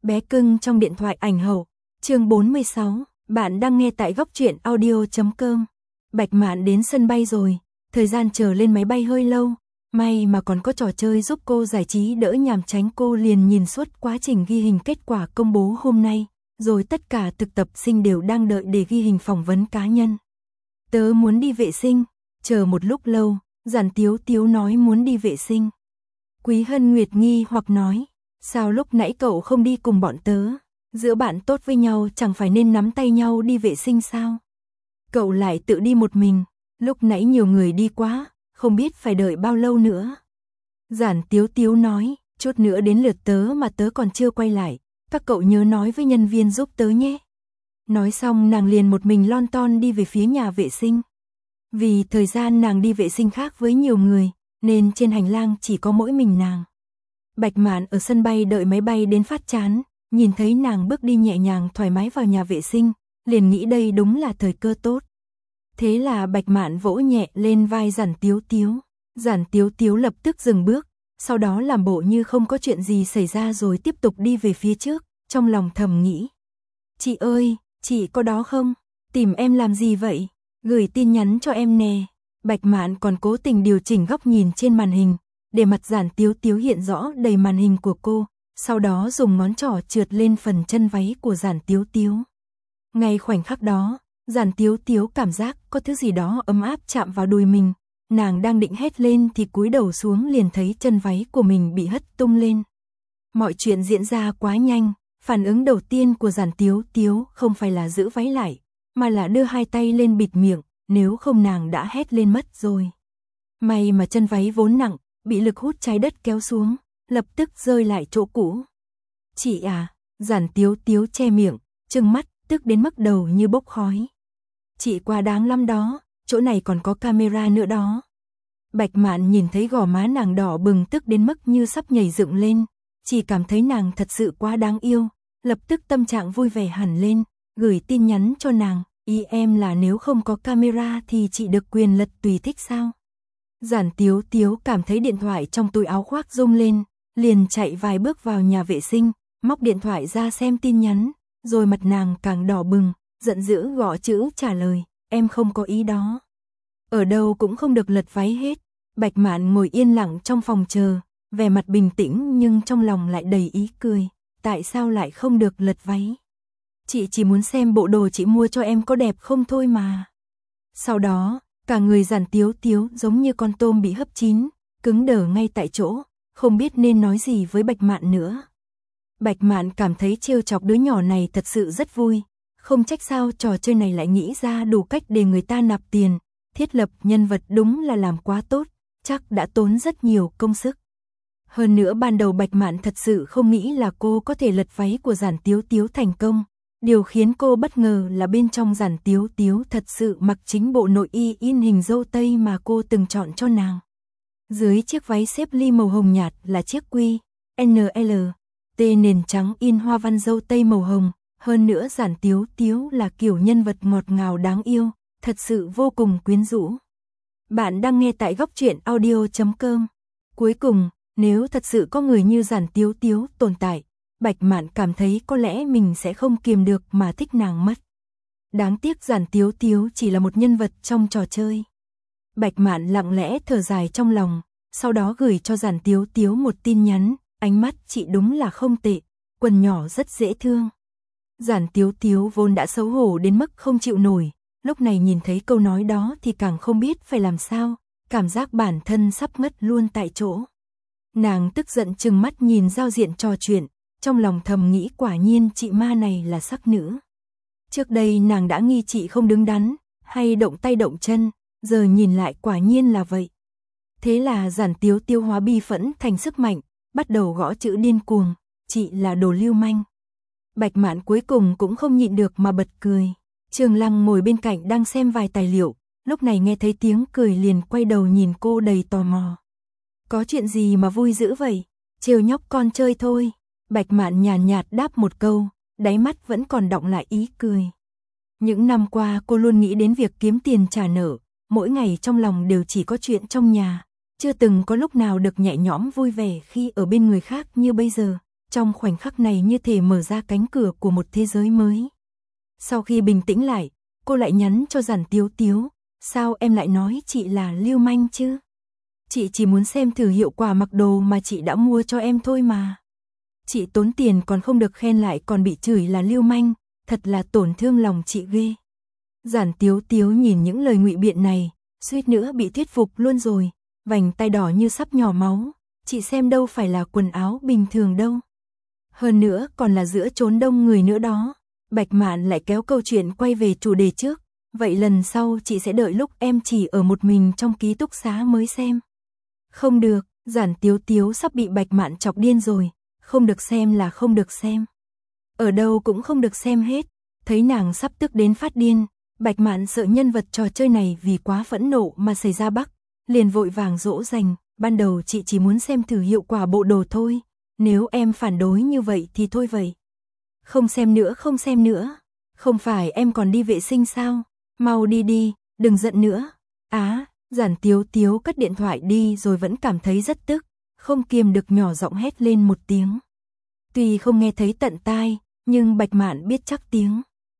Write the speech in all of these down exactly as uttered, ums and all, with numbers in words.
Bé cưng trong điện thoại ảnh hậu, chương bốn mươi sáu, bạn đang nghe tại góc truyện audio chấm com. Bạch Mạn đến sân bay rồi, thời gian chờ lên máy bay hơi lâu, may mà còn có trò chơi giúp cô giải trí đỡ nhàm chán, cô liền nhìn suốt quá trình ghi hình kết quả công bố hôm nay, rồi tất cả thực tập sinh đều đang đợi để ghi hình phỏng vấn cá nhân. Tớ muốn đi vệ sinh, chờ một lúc lâu, Giản Tiếu Tiếu nói muốn đi vệ sinh. Quý Hân Nguyệt nghi hoặc nói, sao lúc nãy cậu không đi cùng bọn tớ, giữa bạn tốt với nhau chẳng phải nên nắm tay nhau đi vệ sinh sao? Cậu lại tự đi một mình, lúc nãy nhiều người đi quá, không biết phải đợi bao lâu nữa. Giản Tiếu Tiếu nói, chút nữa đến lượt tớ mà tớ còn chưa quay lại, các cậu nhớ nói với nhân viên giúp tớ nhé. Nói xong nàng liền một mình lon ton đi về phía nhà vệ sinh. Vì thời gian nàng đi vệ sinh khác với nhiều người, nên trên hành lang chỉ có mỗi mình nàng. Bạch Mạn ở sân bay đợi máy bay đến phát chán, nhìn thấy nàng bước đi nhẹ nhàng thoải mái vào nhà vệ sinh, liền nghĩ đây đúng là thời cơ tốt. Thế là Bạch Mạn vỗ nhẹ lên vai Giản Tiếu Tiếu. Giản Tiếu Tiếu lập tức dừng bước, sau đó làm bộ như không có chuyện gì xảy ra rồi tiếp tục đi về phía trước, trong lòng thầm nghĩ. Chị ơi, chị có đó không? Tìm em làm gì vậy? Gửi tin nhắn cho em nè. Bạch Mạn còn cố tình điều chỉnh góc nhìn trên màn hình, để mặt Giản Tiếu Tiếu hiện rõ đầy màn hình của cô, sau đó dùng ngón trỏ trượt lên phần chân váy của Giản Tiếu Tiếu. Ngay khoảnh khắc đó, Giản Tiếu Tiếu cảm giác có thứ gì đó ấm áp chạm vào đùi mình, nàng đang định hét lên thì cúi đầu xuống liền thấy chân váy của mình bị hất tung lên. Mọi chuyện diễn ra quá nhanh, phản ứng đầu tiên của Giản Tiếu Tiếu không phải là giữ váy lại, mà là đưa hai tay lên bịt miệng, nếu không nàng đã hét lên mất rồi. May mà chân váy vốn nặng, bị lực hút trái đất kéo xuống, lập tức rơi lại chỗ cũ. Chị à, Giản Tiếu Tiếu che miệng, trừng mắt, tức đến mức đầu như bốc khói. Chị quá đáng lắm đó, chỗ này còn có camera nữa đó. Bạch Mạn nhìn thấy gò má nàng đỏ bừng tức đến mức như sắp nhảy dựng lên, chỉ cảm thấy nàng thật sự quá đáng yêu, lập tức tâm trạng vui vẻ hẳn lên, gửi tin nhắn cho nàng, ý em là nếu không có camera thì chị được quyền lật tùy thích sao? Giản Tiếu Tiếu cảm thấy điện thoại trong túi áo khoác rung lên, liền chạy vài bước vào nhà vệ sinh, móc điện thoại ra xem tin nhắn, rồi mặt nàng càng đỏ bừng, giận dữ gõ chữ trả lời, em không có ý đó. Ở đâu cũng không được lật váy hết. Bạch Mạn ngồi yên lặng trong phòng chờ, vẻ mặt bình tĩnh nhưng trong lòng lại đầy ý cười, tại sao lại không được lật váy? Chị chỉ muốn xem bộ đồ chị mua cho em có đẹp không thôi mà. Sau đó, cả người Giản Tiếu Tiếu giống như con tôm bị hấp chín, cứng đờ ngay tại chỗ, không biết nên nói gì với Bạch Mạn nữa. Bạch Mạn cảm thấy trêu chọc đứa nhỏ này thật sự rất vui, không trách sao trò chơi này lại nghĩ ra đủ cách để người ta nạp tiền, thiết lập nhân vật đúng là làm quá tốt, chắc đã tốn rất nhiều công sức. Hơn nữa ban đầu Bạch Mạn thật sự không nghĩ là cô có thể lật váy của Giản Tiếu Tiếu thành công. Điều khiến cô bất ngờ là bên trong Giản Tiếu Tiếu thật sự mặc chính bộ nội y in hình dâu tây mà cô từng chọn cho nàng. Dưới chiếc váy xếp ly màu hồng nhạt là chiếc quy, en lờ, tê nền trắng in hoa văn dâu tây màu hồng. Hơn nữa Giản Tiếu Tiếu là kiểu nhân vật ngọt ngào đáng yêu, thật sự vô cùng quyến rũ. Bạn đang nghe tại góc truyện audio chấm com. Cuối cùng, nếu thật sự có người như Giản Tiếu Tiếu tồn tại, Bạch Mạn cảm thấy có lẽ mình sẽ không kiềm được mà thích nàng mất. Đáng tiếc Giản Tiếu Tiếu chỉ là một nhân vật trong trò chơi. Bạch Mạn lặng lẽ thở dài trong lòng, sau đó gửi cho Giản Tiếu Tiếu một tin nhắn, ánh mắt chị đúng là không tệ, quần nhỏ rất dễ thương. Giản Tiếu Tiếu vốn đã xấu hổ đến mức không chịu nổi, lúc này nhìn thấy câu nói đó thì càng không biết phải làm sao, cảm giác bản thân sắp ngất luôn tại chỗ. Nàng tức giận trừng mắt nhìn giao diện trò chuyện, trong lòng thầm nghĩ quả nhiên chị ma này là sắc nữ. Trước đây nàng đã nghi chị không đứng đắn, hay động tay động chân, giờ nhìn lại quả nhiên là vậy. Thế là Giản Tiếu Tiếu hóa bi phẫn thành sức mạnh, bắt đầu gõ chữ điên cuồng, chị là đồ lưu manh. Bạch Mạn cuối cùng cũng không nhịn được mà bật cười. Trường Lăng ngồi bên cạnh đang xem vài tài liệu, lúc này nghe thấy tiếng cười liền quay đầu nhìn cô đầy tò mò. Có chuyện gì mà vui dữ vậy? Trêu nhóc con chơi thôi. Bạch Mạn nhàn nhạt đáp một câu, đáy mắt vẫn còn đọng lại ý cười. Những năm qua cô luôn nghĩ đến việc kiếm tiền trả nợ, mỗi ngày trong lòng đều chỉ có chuyện trong nhà, chưa từng có lúc nào được nhẹ nhõm vui vẻ khi ở bên người khác như bây giờ. trong khoảnh khắc này như thể mở ra cánh cửa của một thế giới mới. Sau khi bình tĩnh lại, cô lại nhắn cho Giản Tiếu Tiếu, sao em lại nói chị là lưu manh chứ? Chị chỉ muốn xem thử hiệu quả mặc đồ mà chị đã mua cho em thôi mà. Chị tốn tiền còn không được khen lại còn bị chửi là lưu manh, thật là tổn thương lòng chị ghê. Giản Tiếu Tiếu nhìn những lời ngụy biện này, suýt nữa bị thuyết phục luôn rồi, vành tay đỏ như sắp nhỏ máu, chị xem đâu phải là quần áo bình thường đâu. Hơn nữa còn là giữa chốn đông người nữa đó. Bạch Mạn lại kéo câu chuyện quay về chủ đề trước, vậy lần sau chị sẽ đợi lúc em chỉ ở một mình trong ký túc xá mới xem. Không được, Giản Tiếu Tiếu sắp bị Bạch Mạn chọc điên rồi, không được xem là không được xem. Ở đâu cũng không được xem hết, thấy nàng sắp tức đến phát điên, Bạch Mạn sợ nhân vật trò chơi này vì quá phẫn nộ mà xảy ra bắc, liền vội vàng dỗ dành, ban đầu chị chỉ muốn xem thử hiệu quả bộ đồ thôi, nếu em phản đối như vậy thì thôi vậy. Không xem nữa không xem nữa, không phải em còn đi vệ sinh sao, mau đi đi, đừng giận nữa. Á, Giản Tiếu Tiếu cất điện thoại đi rồi vẫn cảm thấy rất tức, không kiềm được nhỏ giọng hét lên một tiếng. Tuy không nghe thấy tận tai, nhưng Bạch Mạn biết chắc tiếng.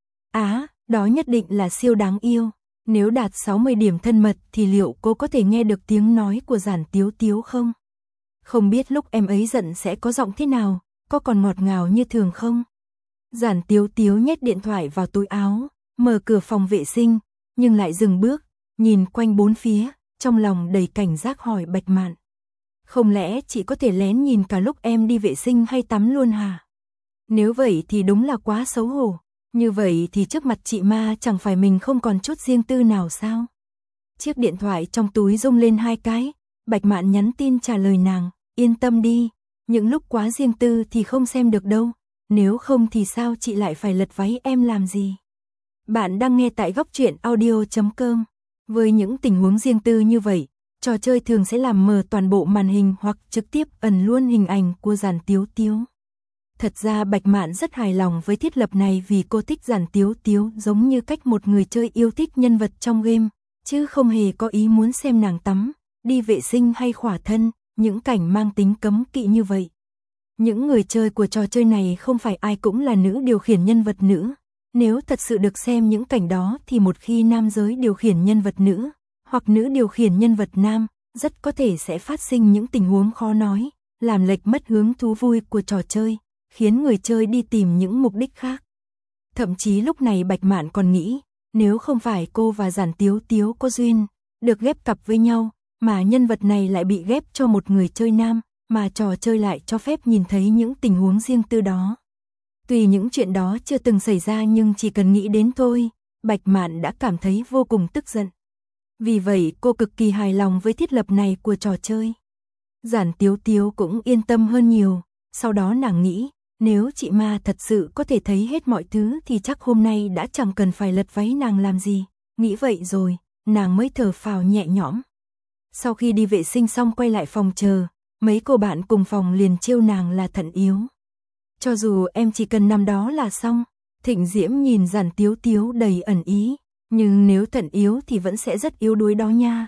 Á, đó nhất định là siêu đáng yêu, nếu đạt sáu mươi điểm thân mật thì liệu cô có thể nghe được tiếng nói của Giản Tiếu Tiếu không? Không biết lúc em ấy giận sẽ có giọng thế nào, có còn ngọt ngào như thường không? Giản Tiếu Tiếu nhét điện thoại vào túi áo, mở cửa phòng vệ sinh, nhưng lại dừng bước, nhìn quanh bốn phía, trong lòng đầy cảnh giác hỏi Bạch Mạn. Không lẽ chị có thể lén nhìn cả lúc em đi vệ sinh hay tắm luôn hả? Nếu vậy thì đúng là quá xấu hổ, như vậy thì trước mặt chị ma chẳng phải mình không còn chút riêng tư nào sao? Chiếc điện thoại trong túi rung lên hai cái, Bạch Mạn nhắn tin trả lời nàng, yên tâm đi, những lúc quá riêng tư thì không xem được đâu. Nếu không thì sao chị lại phải lật váy em làm gì? Bạn đang nghe tại góc truyện audio chấm com. Với những tình huống riêng tư như vậy, trò chơi thường sẽ làm mờ toàn bộ màn hình hoặc trực tiếp ẩn luôn hình ảnh của Giản Tiếu Tiếu. Thật ra Bạch Mạn rất hài lòng với thiết lập này vì cô thích Giản Tiếu Tiếu giống như cách một người chơi yêu thích nhân vật trong game, chứ không hề có ý muốn xem nàng tắm, đi vệ sinh hay khỏa thân, những cảnh mang tính cấm kỵ như vậy. Những người chơi của trò chơi này không phải ai cũng là nữ điều khiển nhân vật nữ. Nếu thật sự được xem những cảnh đó thì một khi nam giới điều khiển nhân vật nữ, hoặc nữ điều khiển nhân vật nam, rất có thể sẽ phát sinh những tình huống khó nói, làm lệch mất hướng thú vui của trò chơi, khiến người chơi đi tìm những mục đích khác. Thậm chí lúc này Bạch Mạn còn nghĩ, nếu không phải cô và Giản Tiếu Tiếu có duyên, được ghép cặp với nhau, mà nhân vật này lại bị ghép cho một người chơi nam, mà trò chơi lại cho phép nhìn thấy những tình huống riêng tư đó. Tuy những chuyện đó chưa từng xảy ra nhưng chỉ cần nghĩ đến thôi, Bạch Mạn đã cảm thấy vô cùng tức giận. Vì vậy cô cực kỳ hài lòng với thiết lập này của trò chơi. Giản Tiếu Tiếu cũng yên tâm hơn nhiều, sau đó nàng nghĩ, nếu chị ma thật sự có thể thấy hết mọi thứ thì chắc hôm nay đã chẳng cần phải lật váy nàng làm gì. Nghĩ vậy rồi, nàng mới thở phào nhẹ nhõm. Sau khi đi vệ sinh xong quay lại phòng chờ, mấy cô bạn cùng phòng liền trêu nàng là thận yếu. Cho dù em chỉ cần nằm đó là xong. Thịnh Diễm nhìn Giản Tiếu Tiếu đầy ẩn ý, nhưng nếu thận yếu thì vẫn sẽ rất yếu đuối đó nha.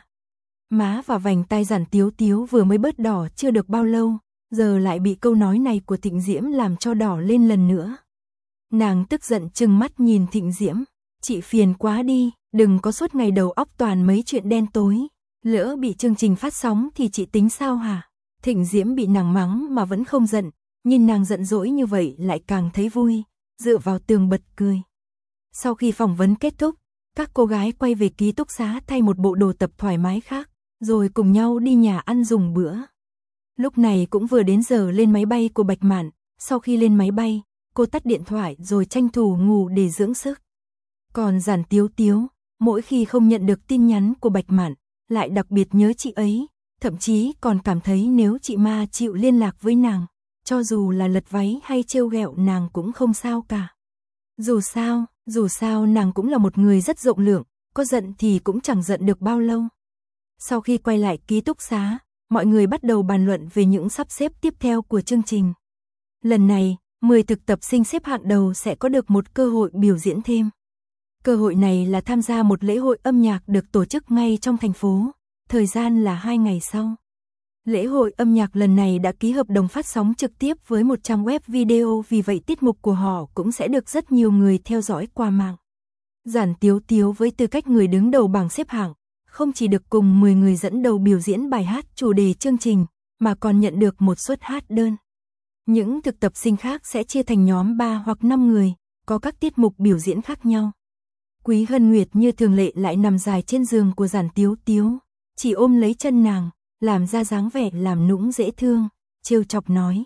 Má và vành tay Giản Tiếu Tiếu vừa mới bớt đỏ chưa được bao lâu, giờ lại bị câu nói này của Thịnh Diễm làm cho đỏ lên lần nữa. Nàng tức giận trừng mắt nhìn Thịnh Diễm, chị phiền quá đi, đừng có suốt ngày đầu óc toàn mấy chuyện đen tối, lỡ bị chương trình phát sóng thì chị tính sao hả? Thịnh Diễm bị nàng mắng mà vẫn không giận, nhìn nàng giận dỗi như vậy lại càng thấy vui, dựa vào tường bật cười. Sau khi phỏng vấn kết thúc, các cô gái quay về ký túc xá thay một bộ đồ tập thoải mái khác, rồi cùng nhau đi nhà ăn dùng bữa. Lúc này cũng vừa đến giờ lên máy bay của Bạch Mạn, sau khi lên máy bay, cô tắt điện thoại rồi tranh thủ ngủ để dưỡng sức. Còn Giản Tiếu Tiếu, mỗi khi không nhận được tin nhắn của Bạch Mạn, lại đặc biệt nhớ chị ấy, thậm chí còn cảm thấy nếu chị ma chịu liên lạc với nàng, cho dù là lật váy hay trêu ghẹo nàng cũng không sao cả. Dù sao, dù sao nàng cũng là một người rất rộng lượng, có giận thì cũng chẳng giận được bao lâu. Sau khi quay lại ký túc xá, mọi người bắt đầu bàn luận về những sắp xếp tiếp theo của chương trình. Lần này, mười thực tập sinh xếp hạng đầu sẽ có được một cơ hội biểu diễn thêm. Cơ hội này là tham gia một lễ hội âm nhạc được tổ chức ngay trong thành phố, thời gian là hai ngày sau. Lễ hội âm nhạc lần này đã ký hợp đồng phát sóng trực tiếp với một trang web video, vì vậy tiết mục của họ cũng sẽ được rất nhiều người theo dõi qua mạng. Giản Tiếu Tiếu với tư cách người đứng đầu bảng xếp hạng, không chỉ được cùng mười người dẫn đầu biểu diễn bài hát chủ đề chương trình, mà còn nhận được một suất hát đơn. Những thực tập sinh khác sẽ chia thành nhóm ba hoặc năm người, có các tiết mục biểu diễn khác nhau. Quý Hân Nguyệt như thường lệ lại nằm dài trên giường của Giản Tiếu Tiếu, chỉ ôm lấy chân nàng, làm ra dáng vẻ làm nũng dễ thương, trêu chọc nói.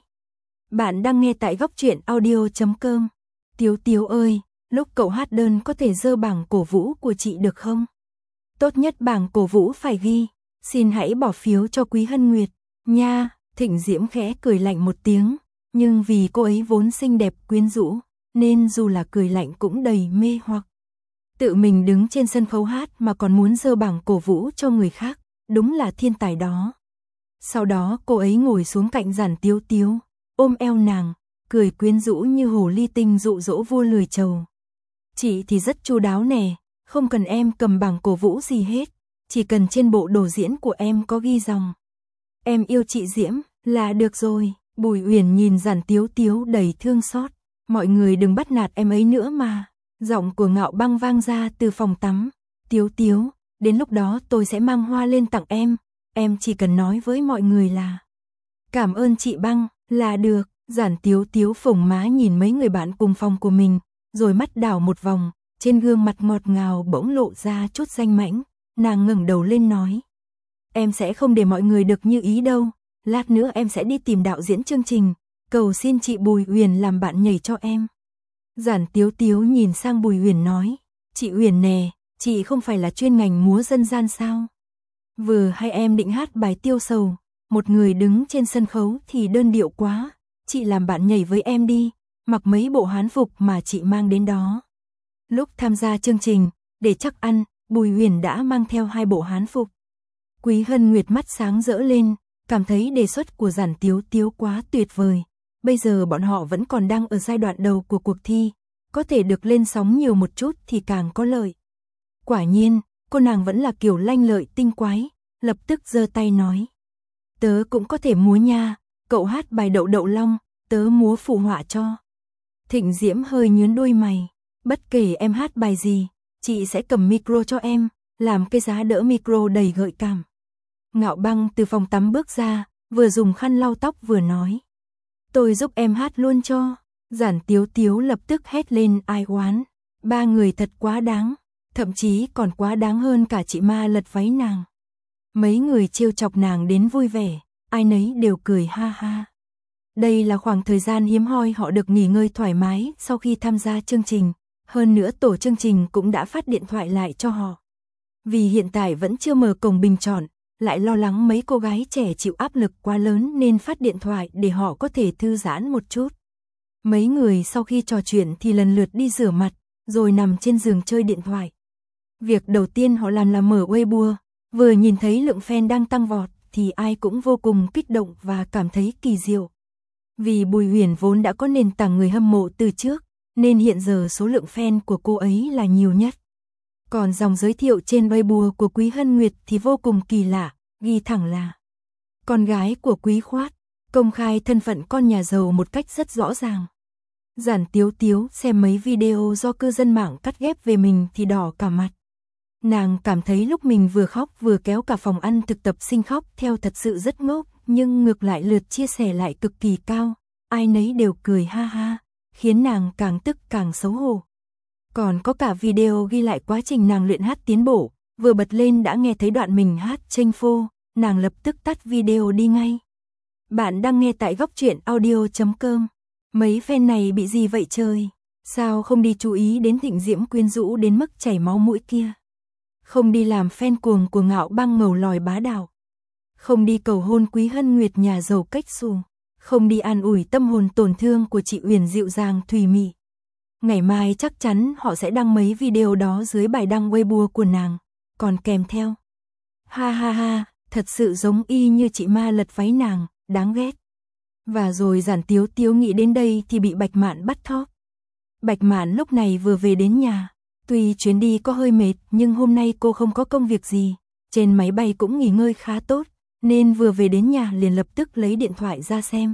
Bạn đang nghe tại góc truyện audio chấm com. Tiếu Tiếu ơi, lúc cậu hát đơn có thể giơ bảng cổ vũ của chị được không? Tốt nhất bảng cổ vũ phải ghi, xin hãy bỏ phiếu cho Quý Hân Nguyệt, nha. Thịnh Diễm khẽ cười lạnh một tiếng, nhưng vì cô ấy vốn xinh đẹp quyến rũ, nên dù là cười lạnh cũng đầy mê hoặc. Tự mình đứng trên sân khấu hát mà còn muốn giơ bảng cổ vũ cho người khác, đúng là thiên tài đó. Sau đó cô ấy ngồi xuống cạnh Giản Tiếu Tiếu, ôm eo nàng, cười quyến rũ như hồ ly tinh dụ dỗ vua lười trầu. Chị thì rất chu đáo nè, không cần em cầm bảng cổ vũ gì hết, chỉ cần trên bộ đồ diễn của em có ghi dòng em yêu chị Diễm là được rồi. Bùi Uyển nhìn Giản Tiếu Tiếu đầy thương xót, mọi người đừng bắt nạt em ấy nữa mà. Giọng của Ngạo Băng vang ra từ phòng tắm. Tiếu Tiếu, đến lúc đó tôi sẽ mang hoa lên tặng em, em chỉ cần nói với mọi người là cảm ơn chị Băng là được. Giản Tiếu Tiếu phồng má nhìn mấy người bạn cùng phòng của mình, rồi mắt đảo một vòng, trên gương mặt ngọt ngào bỗng lộ ra chút danh mãnh, nàng ngẩng đầu lên nói. Em sẽ không để mọi người được như ý đâu, lát nữa em sẽ đi tìm đạo diễn chương trình, cầu xin chị Bùi Uyển làm bạn nhảy cho em. Giản Tiếu Tiếu nhìn sang Bùi Uyển nói, chị Uyển nè, chị không phải là chuyên ngành múa dân gian sao? Vừa hay em định hát bài Tiêu Sầu, một người đứng trên sân khấu thì đơn điệu quá, chị làm bạn nhảy với em đi, mặc mấy bộ hán phục mà chị mang đến đó. Lúc tham gia chương trình, để chắc ăn, Bùi Uyển đã mang theo hai bộ hán phục. Quý Hân Nguyệt mắt sáng rỡ lên, cảm thấy đề xuất của Giản Tiếu Tiếu quá tuyệt vời. Bây giờ bọn họ vẫn còn đang ở giai đoạn đầu của cuộc thi, có thể được lên sóng nhiều một chút thì càng có lợi. Quả nhiên, cô nàng vẫn là kiểu lanh lợi tinh quái, lập tức giơ tay nói. Tớ cũng có thể múa nha, cậu hát bài Đậu Đậu Long, tớ múa phụ họa cho. Thịnh Diễm hơi nhướng đôi mày, bất kể em hát bài gì, chị sẽ cầm micro cho em, làm cái giá đỡ micro đầy gợi cảm. Ngạo Băng từ phòng tắm bước ra, vừa dùng khăn lau tóc vừa nói. Tôi giúp em hát luôn cho. Giản Tiếu Tiếu lập tức hét lên ai oán. Ba người thật quá đáng, thậm chí còn quá đáng hơn cả chị ma lật váy nàng. Mấy người trêu chọc nàng đến vui vẻ, ai nấy đều cười ha ha. Đây là khoảng thời gian hiếm hoi họ được nghỉ ngơi thoải mái sau khi tham gia chương trình. Hơn nữa tổ chương trình cũng đã phát điện thoại lại cho họ. Vì hiện tại vẫn chưa mở cổng bình chọn, lại lo lắng mấy cô gái trẻ chịu áp lực quá lớn nên phát điện thoại để họ có thể thư giãn một chút. Mấy người sau khi trò chuyện thì lần lượt đi rửa mặt, rồi nằm trên giường chơi điện thoại. Việc đầu tiên họ làm là mở Weibo, vừa nhìn thấy lượng fan đang tăng vọt thì ai cũng vô cùng kích động và cảm thấy kỳ diệu. Vì Bùi Uyển vốn đã có nền tảng người hâm mộ từ trước, nên hiện giờ số lượng fan của cô ấy là nhiều nhất. Còn dòng giới thiệu trên Weibo của Quý Hân Nguyệt thì vô cùng kỳ lạ, ghi thẳng là con gái của Quý Khoát, công khai thân phận con nhà giàu một cách rất rõ ràng. Giản Tiếu Tiếu xem mấy video do cư dân mạng cắt ghép về mình thì đỏ cả mặt. Nàng cảm thấy lúc mình vừa khóc vừa kéo cả phòng ăn thực tập sinh khóc theo thật sự rất ngốc, nhưng ngược lại lượt chia sẻ lại cực kỳ cao, ai nấy đều cười ha ha, khiến nàng càng tức càng xấu hổ. Còn có cả video ghi lại quá trình nàng luyện hát tiến bộ, vừa bật lên đã nghe thấy đoạn mình hát chênh phô, nàng lập tức tắt video đi ngay. Bạn đang nghe tại góc truyện audio chấm com. Mấy fan này bị gì vậy trời? Sao không đi chú ý đến Thịnh Diễm quyến rũ đến mức chảy máu mũi kia? Không đi làm fan cuồng của Ngạo Băng ngầu lòi bá đạo? Không đi cầu hôn Quý Hân Nguyệt nhà giàu cách xù? Không đi an ủi tâm hồn tổn thương của chị Uyển dịu dàng thùy mị? Ngày mai chắc chắn họ sẽ đăng mấy video đó dưới bài đăng Weibo của nàng, còn kèm theo. Ha ha ha, thật sự giống y như chị ma lật váy nàng, đáng ghét. Và rồi Giản Tiếu Tiếu nghĩ đến đây thì bị Bạch Mạn bắt thóp. Bạch Mạn lúc này vừa về đến nhà, tuy chuyến đi có hơi mệt nhưng hôm nay cô không có công việc gì, trên máy bay cũng nghỉ ngơi khá tốt, nên vừa về đến nhà liền lập tức lấy điện thoại ra xem.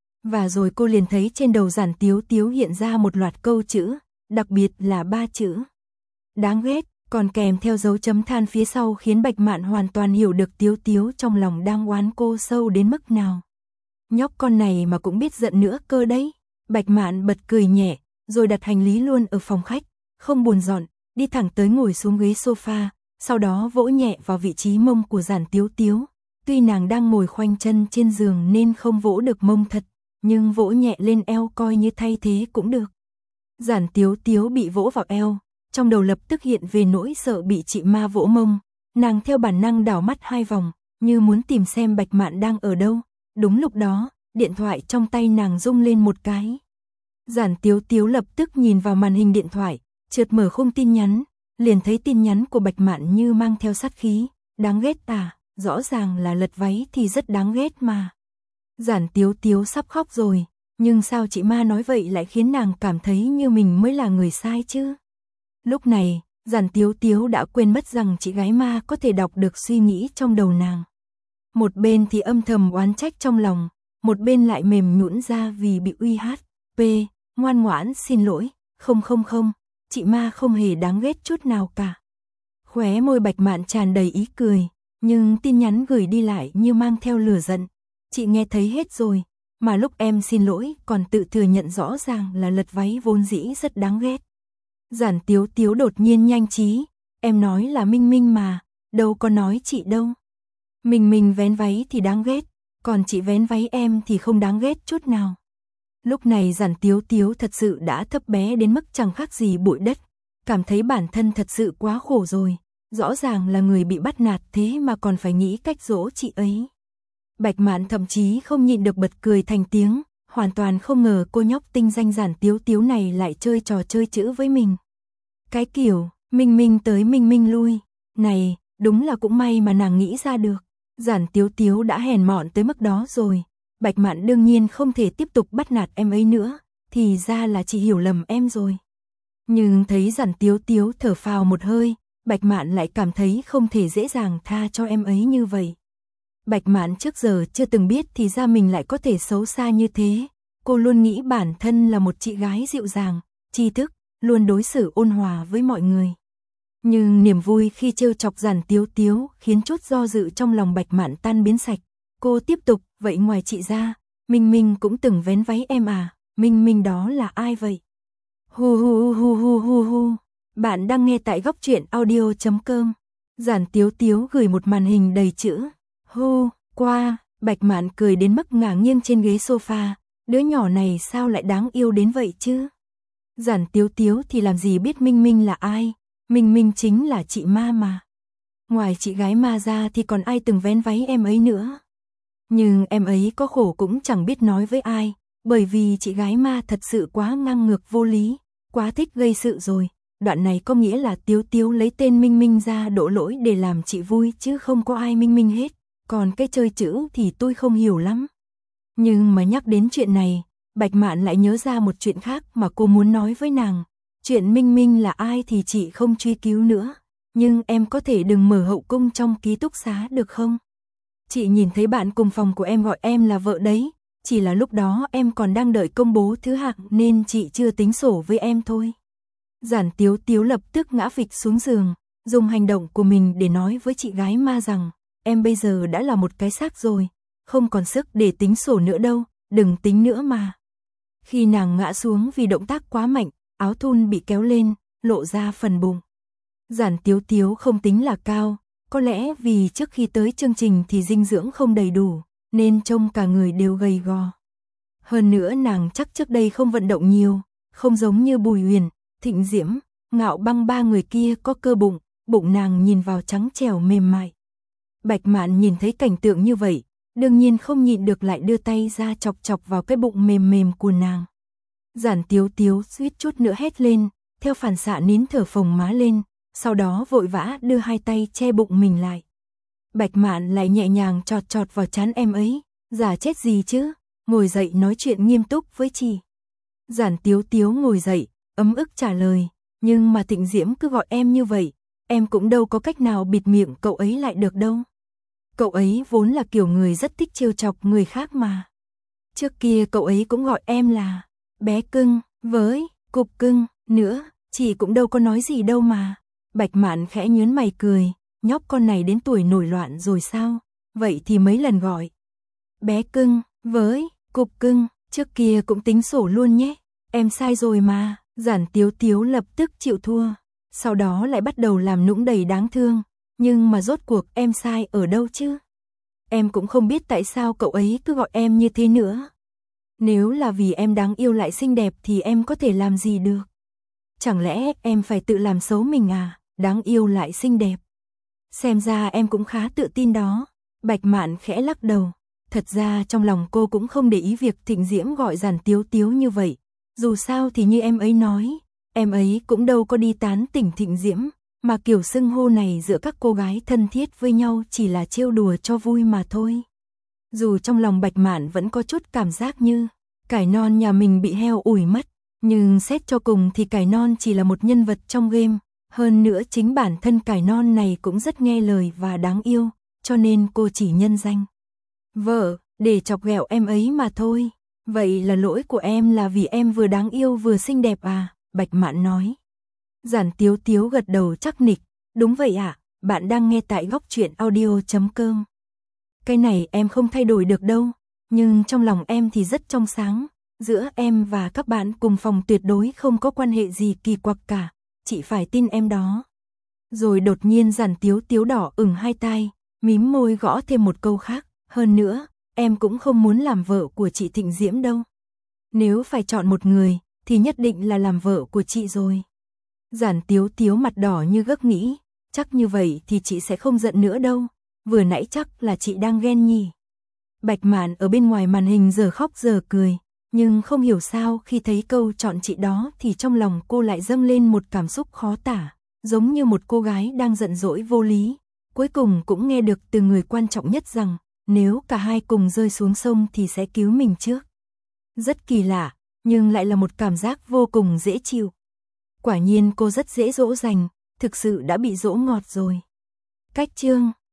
Và rồi cô liền thấy trên đầu Giản Tiếu Tiếu hiện ra một loạt câu chữ, đặc biệt là ba chữ. Đáng ghét, còn kèm theo dấu chấm than phía sau khiến Bạch Mạn hoàn toàn hiểu được Tiếu Tiếu trong lòng đang oán cô sâu đến mức nào. Nhóc con này mà cũng biết giận nữa cơ đấy. Bạch Mạn bật cười nhẹ, rồi đặt hành lý luôn ở phòng khách, không buồn dọn, đi thẳng tới ngồi xuống ghế sofa, sau đó vỗ nhẹ vào vị trí mông của Giản Tiếu Tiếu. Tuy nàng đang ngồi khoanh chân trên giường nên không vỗ được mông thật, nhưng vỗ nhẹ lên eo coi như thay thế cũng được. Giản Tiếu Tiếu bị vỗ vào eo, trong đầu lập tức hiện về nỗi sợ bị chị ma vỗ mông, nàng theo bản năng đảo mắt hai vòng, như muốn tìm xem Bạch Mạn đang ở đâu. Đúng lúc đó, điện thoại trong tay nàng rung lên một cái. Giản Tiếu Tiếu lập tức nhìn vào màn hình điện thoại, chợt mở khung tin nhắn, liền thấy tin nhắn của Bạch Mạn như mang theo sát khí, đáng ghét à, rõ ràng là lật váy thì rất đáng ghét mà. Giản Tiếu Tiếu sắp khóc rồi, nhưng sao chị ma nói vậy lại khiến nàng cảm thấy như mình mới là người sai chứ? Lúc này, Giản Tiếu Tiếu đã quên mất rằng chị gái ma có thể đọc được suy nghĩ trong đầu nàng. Một bên thì âm thầm oán trách trong lòng, một bên lại mềm nhũn ra vì bị uy hát. P, ngoan ngoãn xin lỗi, không không không, chị ma không hề đáng ghét chút nào cả. Khóe môi Bạch Mạn tràn đầy ý cười, nhưng tin nhắn gửi đi lại như mang theo lửa giận. Chị nghe thấy hết rồi, mà lúc em xin lỗi còn tự thừa nhận rõ ràng là lật váy vốn dĩ rất đáng ghét. Giản Tiếu Tiếu đột nhiên nhanh trí, em nói là Minh Minh mà, đâu có nói chị đâu. Mình mình vén váy thì đáng ghét, còn chị vén váy em thì không đáng ghét chút nào. Lúc này Giản Tiếu Tiếu thật sự đã thấp bé đến mức chẳng khác gì bụi đất, cảm thấy bản thân thật sự quá khổ rồi, rõ ràng là người bị bắt nạt thế mà còn phải nghĩ cách dỗ chị ấy. Bạch Mạn thậm chí không nhịn được bật cười thành tiếng, hoàn toàn không ngờ cô nhóc tinh danh Giản Tiếu Tiếu này lại chơi trò chơi chữ với mình. Cái kiểu, Minh Minh tới Minh Minh lui, này, đúng là cũng may mà nàng nghĩ ra được. Giản Tiếu Tiếu đã hèn mọn tới mức đó rồi, Bạch Mạn đương nhiên không thể tiếp tục bắt nạt em ấy nữa, thì ra là chị hiểu lầm em rồi. Nhưng thấy Giản Tiếu Tiếu thở phào một hơi, Bạch Mạn lại cảm thấy không thể dễ dàng tha cho em ấy như vậy. Bạch Mạn trước giờ chưa từng biết thì ra mình lại có thể xấu xa như thế, cô luôn nghĩ bản thân là một chị gái dịu dàng, tri thức, luôn đối xử ôn hòa với mọi người. Nhưng niềm vui khi trêu chọc Giản Tiếu Tiếu khiến chút do dự trong lòng Bạch Mạn tan biến sạch. Cô tiếp tục, vậy ngoài chị ra, Minh Minh cũng từng vén váy em à, Minh Minh đó là ai vậy? Hu hu hu hu hu hu, bạn đang nghe tại góc truyện audio chấm com. Giản Tiếu Tiếu gửi một màn hình đầy chữ, hu, qua, Bạch Mạn cười đến mức ngả nghiêng trên ghế sofa, đứa nhỏ này sao lại đáng yêu đến vậy chứ? Giản Tiếu Tiếu thì làm gì biết Minh Minh là ai? Minh Minh chính là chị ma mà. Ngoài chị gái ma ra thì còn ai từng vén váy em ấy nữa. Nhưng em ấy có khổ cũng chẳng biết nói với ai, bởi vì chị gái ma thật sự quá ngang ngược vô lý, quá thích gây sự rồi. Đoạn này có nghĩa là Tiếu Tiếu lấy tên Minh Minh ra đổ lỗi để làm chị vui chứ không có ai Minh Minh hết. Còn cái chơi chữ thì tôi không hiểu lắm. Nhưng mà nhắc đến chuyện này, Bạch Mạn lại nhớ ra một chuyện khác mà cô muốn nói với nàng. Chuyện Minh Minh là ai thì chị không truy cứu nữa, nhưng em có thể đừng mở hậu cung trong ký túc xá được không? Chị nhìn thấy bạn cùng phòng của em gọi em là vợ đấy, chỉ là lúc đó em còn đang đợi công bố thứ hạng nên chị chưa tính sổ với em thôi. Giản Tiếu Tiếu lập tức ngã phịch xuống giường, dùng hành động của mình để nói với chị gái ma rằng, em bây giờ đã là một cái xác rồi, không còn sức để tính sổ nữa đâu, đừng tính nữa mà. Khi nàng ngã xuống vì động tác quá mạnh, áo thun bị kéo lên, lộ ra phần bụng. Giản Tiếu Tiếu không tính là cao, có lẽ vì trước khi tới chương trình thì dinh dưỡng không đầy đủ, nên trông cả người đều gầy gò. Hơn nữa nàng chắc trước đây không vận động nhiều, không giống như Bùi Huyền, Thịnh Diễm, Ngạo Băng ba người kia có cơ bụng, bụng nàng nhìn vào trắng trẻo mềm mại. Bạch Mạn nhìn thấy cảnh tượng như vậy, đương nhiên không nhịn được lại đưa tay ra chọc chọc vào cái bụng mềm mềm của nàng. Giản Tiếu Tiếu suýt chút nữa hét lên, theo phản xạ nín thở phồng má lên, sau đó vội vã đưa hai tay che bụng mình lại. Bạch Mạn lại nhẹ nhàng chọt chọt vào trán em ấy, giả chết gì chứ, ngồi dậy nói chuyện nghiêm túc với chị. Giản Tiếu Tiếu ngồi dậy, ấm ức trả lời, nhưng mà Thịnh Diễm cứ gọi em như vậy, em cũng đâu có cách nào bịt miệng cậu ấy lại được đâu. Cậu ấy vốn là kiểu người rất thích trêu chọc người khác mà. Trước kia cậu ấy cũng gọi em là bé cưng, với cục cưng nữa, chị cũng đâu có nói gì đâu mà. Bạch Mạn khẽ nhướng mày cười, nhóc con này đến tuổi nổi loạn rồi sao? Vậy thì mấy lần gọi bé cưng, với cục cưng, trước kia cũng tính sổ luôn nhé. Em sai rồi mà. Giản Tiếu Tiếu lập tức chịu thua, sau đó lại bắt đầu làm nũng đầy đáng thương. Nhưng mà rốt cuộc em sai ở đâu chứ? Em cũng không biết tại sao cậu ấy cứ gọi em như thế nữa. Nếu là vì em đáng yêu lại xinh đẹp thì em có thể làm gì được? Chẳng lẽ em phải tự làm xấu mình à? Đáng yêu lại xinh đẹp. Xem ra em cũng khá tự tin đó. Bạch Mạn khẽ lắc đầu. Thật ra trong lòng cô cũng không để ý việc Thịnh Diễm gọi Giản Tiếu Tiếu như vậy. Dù sao thì như em ấy nói, em ấy cũng đâu có đi tán tỉnh Thịnh Diễm, mà kiểu xưng hô này giữa các cô gái thân thiết với nhau chỉ là trêu đùa cho vui mà thôi. Dù trong lòng Bạch Mạn vẫn có chút cảm giác như cải non nhà mình bị heo ủi mất, nhưng xét cho cùng thì cải non chỉ là một nhân vật trong game, hơn nữa chính bản thân cải non này cũng rất nghe lời và đáng yêu, cho nên cô chỉ nhân danh vợ để chọc ghẹo em ấy mà thôi. Vậy là lỗi của em là vì em vừa đáng yêu vừa xinh đẹp à? Bạch Mạn nói. Giản Tiếu Tiếu gật đầu chắc nịch. Đúng vậy ạ, à, bạn đang nghe tại góc truyện audio chấm com. Cái này em không thay đổi được đâu, nhưng trong lòng em thì rất trong sáng. Giữa em và các bạn cùng phòng tuyệt đối không có quan hệ gì kỳ quặc cả, chị phải tin em đó. Rồi đột nhiên Giản Tiếu Tiếu đỏ ửng hai tai, mím môi gõ thêm một câu khác. Hơn nữa, em cũng không muốn làm vợ của chị Thịnh Diễm đâu. Nếu phải chọn một người, thì nhất định là làm vợ của chị rồi. Giản Tiếu Tiếu mặt đỏ như gấc nghĩ, chắc như vậy thì chị sẽ không giận nữa đâu. Vừa nãy chắc là chị đang ghen nhỉ. Bạch Mạn ở bên ngoài màn hình giờ khóc giờ cười, nhưng không hiểu sao khi thấy câu chọn chị đó thì trong lòng cô lại dâng lên một cảm xúc khó tả, giống như một cô gái đang giận dỗi vô lý. Cuối cùng cũng nghe được từ người quan trọng nhất rằng, nếu cả hai cùng rơi xuống sông thì sẽ cứu mình trước. Rất kỳ lạ, nhưng lại là một cảm giác vô cùng dễ chịu. Quả nhiên cô rất dễ dỗ dành, thực sự đã bị dỗ ngọt rồi. Cách chương